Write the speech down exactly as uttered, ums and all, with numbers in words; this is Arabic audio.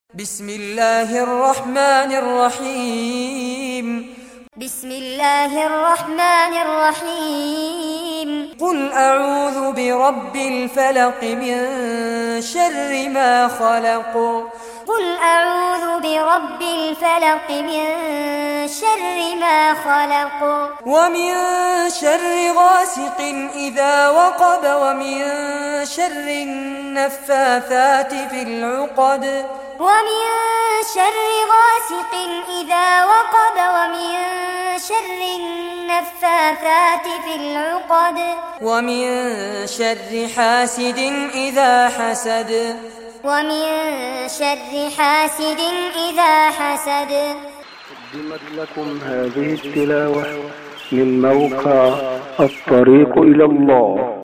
بسم الله الرحمن الرحيم بسم الله الرحمن الرحيم قل أعوذ برب الفلق من شر ما خلق قل أعوذ برب الفلق من شر ما خلق ومن شر غاسق إذا وقب ومن شر النفاثات في العقد ومن شر غاسق إذا وقب ومن شر النفاثات في العقد ومن شر حاسد إذا حسد ومن شر حاسد إذا حسد. قدمت لكم هذه التلاوة من موقع الطريق إلى الله.